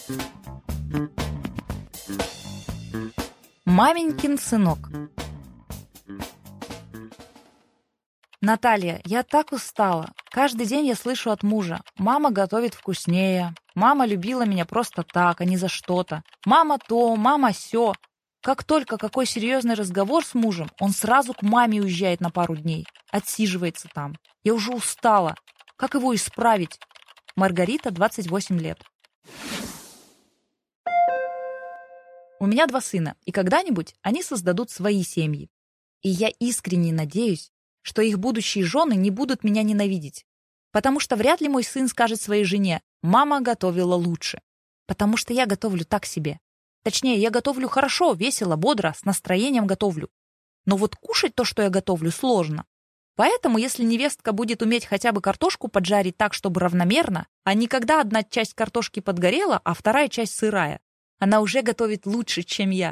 Маменькин сынок. Наталья, я так устала. Каждый день я слышу от мужа: мама готовит вкуснее, мама любила меня просто так, а не за что-то. Мама то, мама сё. Как только какой серьезный разговор с мужем, он сразу к маме уезжает на пару дней, отсиживается там. Я уже устала. Как его исправить? Маргарита, 28 лет. У меня 2 сына, и когда-нибудь они создадут свои семьи. И я искренне надеюсь, что их будущие жены не будут меня ненавидеть. Потому что вряд ли мой сын скажет своей жене: «Мама готовила лучше». Потому что я готовлю так себе. Точнее, я готовлю хорошо, весело, бодро, с настроением готовлю. Но вот кушать то, что я готовлю, сложно. Поэтому, если невестка будет уметь хотя бы картошку поджарить так, чтобы равномерно, а не когда одна часть картошки подгорела, а вторая часть сырая, она уже готовит лучше, чем я.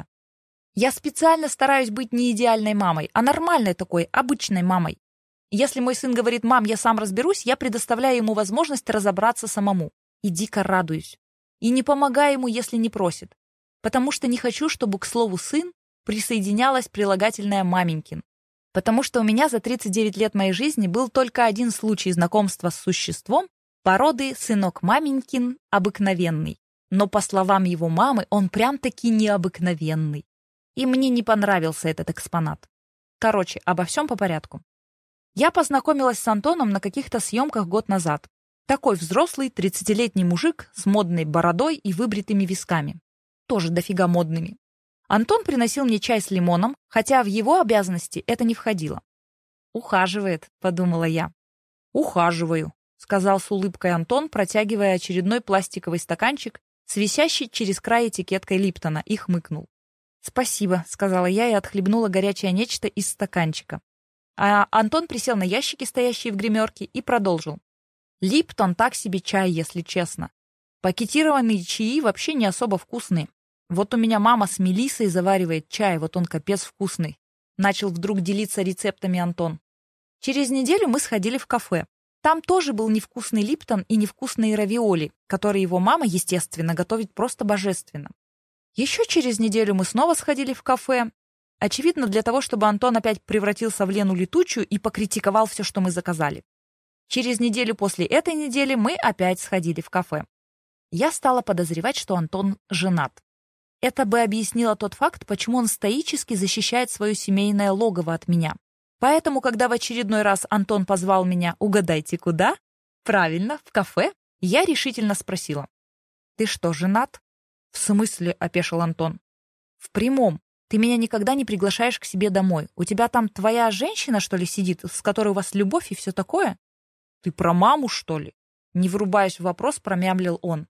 Я специально стараюсь быть не идеальной мамой, а нормальной такой, обычной мамой. Если мой сын говорит: «Мам, я сам разберусь», я предоставляю ему возможность разобраться самому. И дико радуюсь. И не помогаю ему, если не просит. Потому что не хочу, чтобы к слову «сын» присоединялось прилагательное «маменькин». Потому что у меня за 39 лет моей жизни был только один случай знакомства с существом породы «сынок маменькин» обыкновенный. Но, по словам его мамы, он прям-таки необыкновенный. И мне не понравился этот экспонат. Короче, обо всем по порядку. Я познакомилась с Антоном на каких-то съемках год назад. Такой взрослый, 30-летний мужик с модной бородой и выбритыми висками. Тоже дофига модными. Антон приносил мне чай с лимоном, хотя в его обязанности это не входило. «Ухаживает», — подумала я. «Ухаживаю», — сказал с улыбкой Антон, протягивая очередной пластиковый стаканчик с висящей через край этикеткой Липтона, и хмыкнул. «Спасибо», — сказала я и отхлебнула горячее нечто из стаканчика. А Антон присел на ящики, стоящие в гримерке, и продолжил. «Липтон так себе чай, если честно. Пакетированные чаи вообще не особо вкусные. Вот у меня мама с Мелиссой заваривает чай, вот он капец вкусный». Начал вдруг делиться рецептами Антон. Через неделю мы сходили в кафе. Там тоже был невкусный Липтон и невкусные равиоли, которые его мама, естественно, готовит просто божественно. Еще через неделю мы снова сходили в кафе. Очевидно, для того, чтобы Антон опять превратился в Лену Летучую и покритиковал все, что мы заказали. Через неделю после этой недели мы опять сходили в кафе. Я стала подозревать, что Антон женат. Это бы объяснило тот факт, почему он стоически защищает свое семейное логово от меня. Поэтому, когда в очередной раз Антон позвал меня «Угадайте, куда?» Правильно, в кафе, я решительно спросила. «Ты что, женат?» «В смысле?» — опешил Антон. «В прямом. Ты меня никогда не приглашаешь к себе домой. У тебя там твоя женщина, что ли, сидит, с которой у вас любовь и все такое?» «Ты про маму, что ли?» Не врубаясь в вопрос, промямлил он.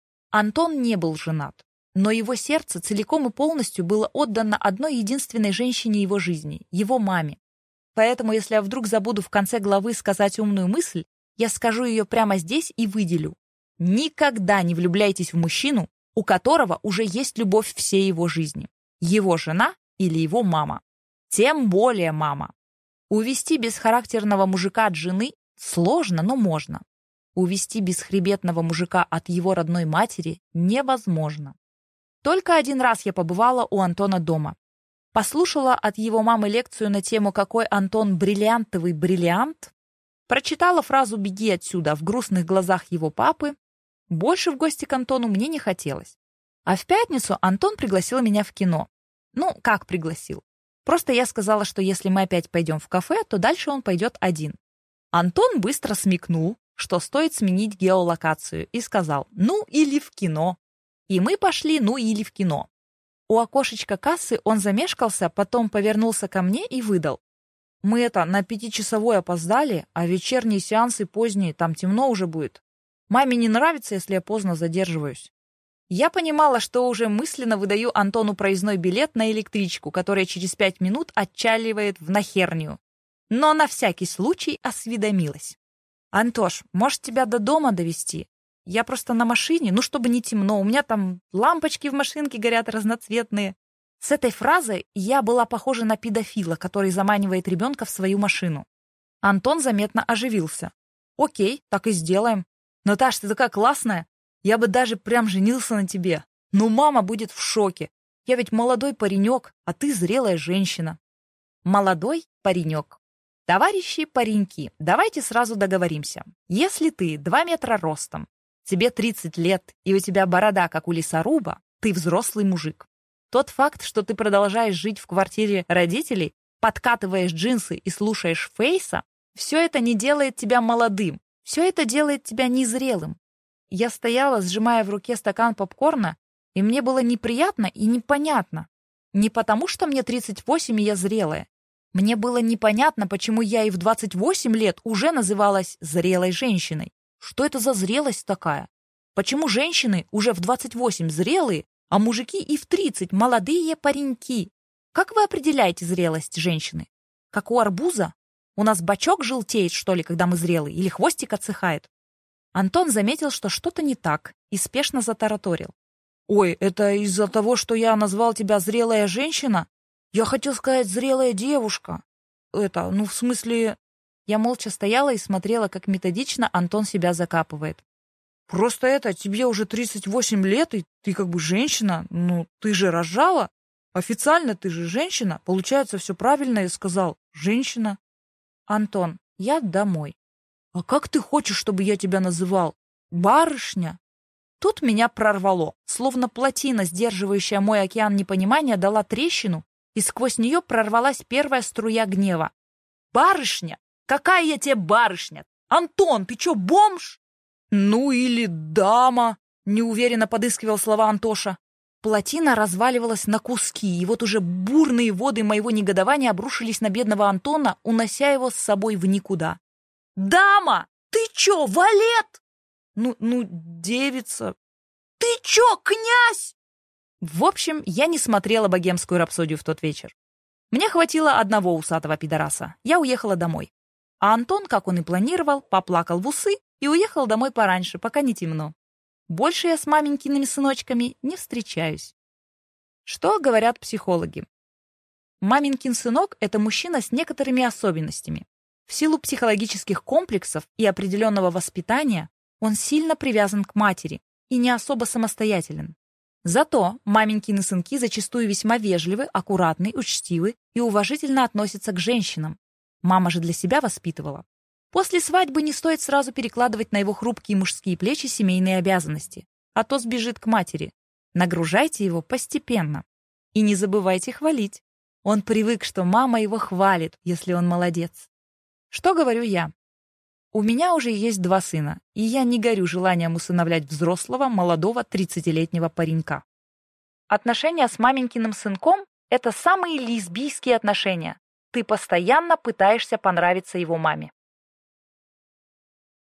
Антон не был женат, но его сердце целиком и полностью было отдано одной единственной женщине его жизни — его маме. Поэтому, если я вдруг забуду в конце главы сказать умную мысль, я скажу ее прямо здесь и выделю. Никогда не влюбляйтесь в мужчину, у которого уже есть любовь всей его жизни. Его жена или его мама. Тем более мама. Увести бесхарактерного мужика от жены сложно, но можно. Увести бесхребетного мужика от его родной матери невозможно. Только один раз я побывала у Антона дома. Послушала от его мамы лекцию на тему «Какой Антон бриллиантовый бриллиант». Прочитала фразу «Беги отсюда» в грустных глазах его папы. Больше в гости к Антону мне не хотелось. А в пятницу Антон пригласил меня в кино. Ну, как пригласил? Просто я сказала, что если мы опять пойдем в кафе, то дальше он пойдет один. Антон быстро смекнул, что стоит сменить геолокацию, и сказал «ну или в кино». И мы пошли «ну или в кино». У окошечка кассы он замешкался, потом повернулся ко мне и выдал. «Мы на 5-часовой опоздали, а вечерние сеансы поздние, там темно уже будет. Маме не нравится, если я поздно задерживаюсь». Я понимала, что уже мысленно выдаю Антону проездной билет на электричку, которая через 5 минут отчаливает в Нахернию. Но на всякий случай осведомилась. «Антош, может, тебя до дома довезти? Я просто на машине, чтобы не темно. У меня там лампочки в машинке горят разноцветные». С этой фразой я была похожа на педофила, который заманивает ребенка в свою машину. Антон заметно оживился. «Окей, так и сделаем. Наташ, ты такая классная. Я бы даже прям женился на тебе. Но мама будет в шоке. Я ведь молодой паренек, а ты зрелая женщина». Молодой паренек. Товарищи пареньки, давайте сразу договоримся. Если ты 2 метра ростом, тебе 30 лет и у тебя борода, как у лесоруба, ты взрослый мужик. Тот факт, что ты продолжаешь жить в квартире родителей, подкатываешь джинсы и слушаешь Фейса, все это не делает тебя молодым, все это делает тебя незрелым. Я стояла, сжимая в руке стакан попкорна, и мне было неприятно и непонятно. Не потому, что мне 38 и я зрелая. Мне было непонятно, почему я и в 28 лет уже называлась зрелой женщиной. Что это за зрелость такая? Почему женщины уже в 28 зрелые, а мужики и в 30 молодые пареньки? Как вы определяете зрелость женщины? Как у арбуза? У нас бочок желтеет, что ли, когда мы зрелые, или хвостик отсыхает? Антон заметил, что что-то не так, и спешно затараторил. «Ой, это из-за того, что я назвал тебя зрелая женщина? Я хотел сказать зрелая девушка. В смысле...» Я молча стояла и смотрела, как методично Антон себя закапывает. «Просто тебе уже 38 лет, и ты как бы женщина. Ну, ты же рожала. Официально ты же женщина. Получается, все правильно я сказал. Женщина». «Антон, я домой». «А как ты хочешь, чтобы я тебя называл? Барышня?» Тут меня прорвало, словно плотина, сдерживающая мой океан непонимания, дала трещину, и сквозь нее прорвалась первая струя гнева. «Барышня? Какая я тебе барышня? Антон, ты чё, бомж?» «Ну или дама», — неуверенно подыскивал слова Антоша. Плотина разваливалась на куски, и вот уже бурные воды моего негодования обрушились на бедного Антона, унося его с собой в никуда. «Дама! Ты чё, валет?» Ну, девица. «Ты чё, князь?» В общем, я не смотрела «Богемскую рапсодию» в тот вечер. Мне хватило одного усатого пидораса. Я уехала домой. А Антон, как он и планировал, поплакал в усы и уехал домой пораньше, пока не темно. Больше я с маменькиными сыночками не встречаюсь. Что говорят психологи? Маменькин сынок — это мужчина с некоторыми особенностями. В силу психологических комплексов и определенного воспитания он сильно привязан к матери и не особо самостоятелен. Зато маменькины сынки зачастую весьма вежливы, аккуратны, учтивы и уважительно относятся к женщинам. Мама же для себя воспитывала. После свадьбы не стоит сразу перекладывать на его хрупкие мужские плечи семейные обязанности, а то сбежит к матери. Нагружайте его постепенно. И не забывайте хвалить. Он привык, что мама его хвалит, если он молодец. Что говорю я? У меня уже есть 2 сына, и я не горю желанием усыновлять взрослого, молодого 30-летнего паренька. Отношения с маменькиным сынком – это самые лесбийские отношения. Ты постоянно пытаешься понравиться его маме.